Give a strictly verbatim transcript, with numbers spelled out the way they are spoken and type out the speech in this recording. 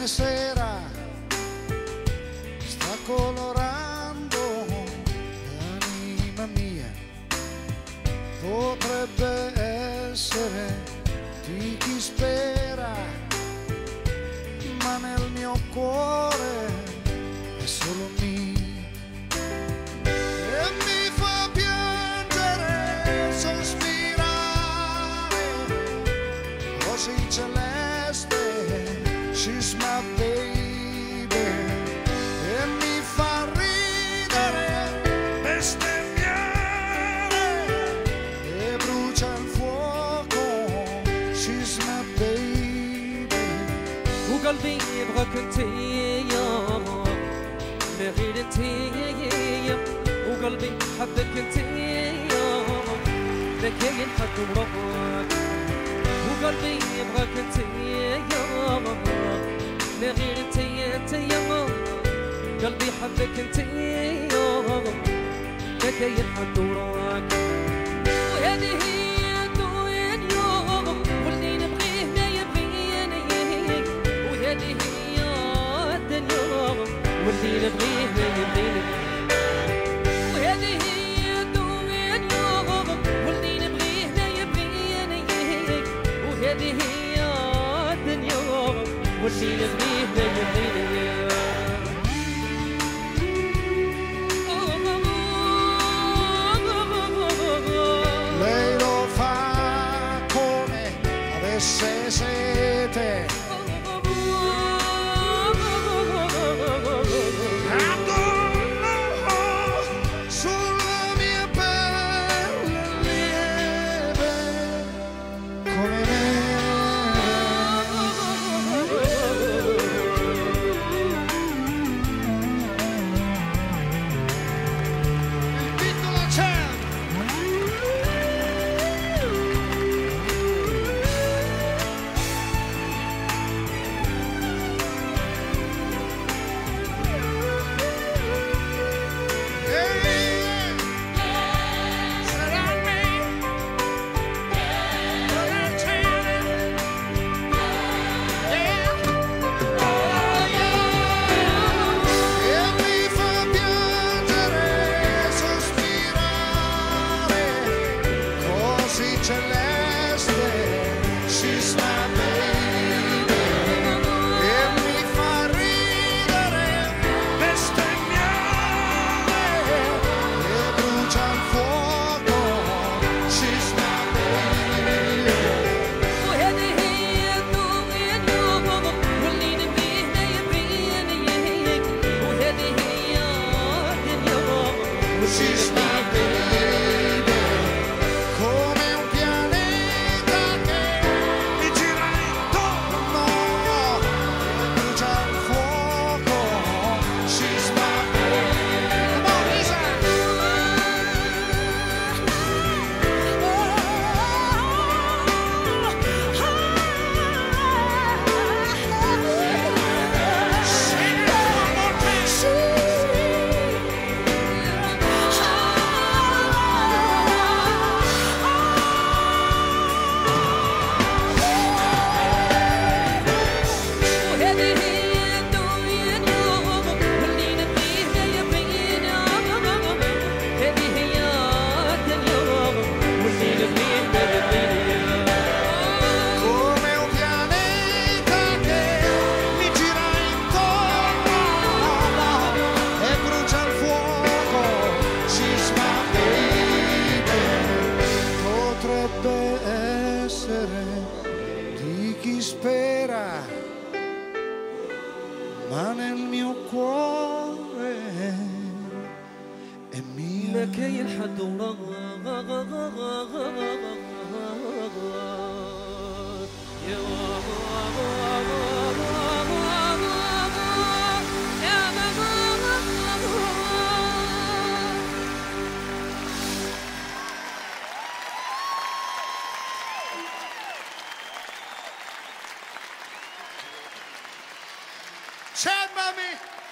sera sta colorando l'anima mia, potrebbe essere di chi spera, ma nel mio cuore è solo mia. E mi fa piangere, sospirare, così celeste, she's my baby. E mi fa ridere, bestemmiare, e brucia il fuoco, she's my baby. وقلبي يبغاك انت يا ما غير انت يا وقلبي حبك انت يا ما كاين حد وراك. وقلبي يبغاك انت يا ما غير انت انت يا قلبي حبك انت يا ما كاين حد وراك. وهذه هي الدنيا اليوم واللي نبغيه ما يبغيني، وهذه هي الدنيا واللي نبغيه ما يبغيني، وهذه هي الدنيا اليوم واللي نبغيه ما يبغيني، وهذه هي الدنيا واللي نبغيه ما يبغيني. Lei lo fa come avesse sete, sulla mia pelle lieve come me. Il piccolo cielo. She's my baby, come un pianeta che mi gira intorno e brucia il fuoco. She's my baby. Come on, Lisa! Sing it one more time. Come un pianeta che mi gira intorno e brucia il fuoco. She's my baby. Potrebbe essere di chi spera, ma nel mio cuore è mia. ما كاين حد وراك يا C'è, mami!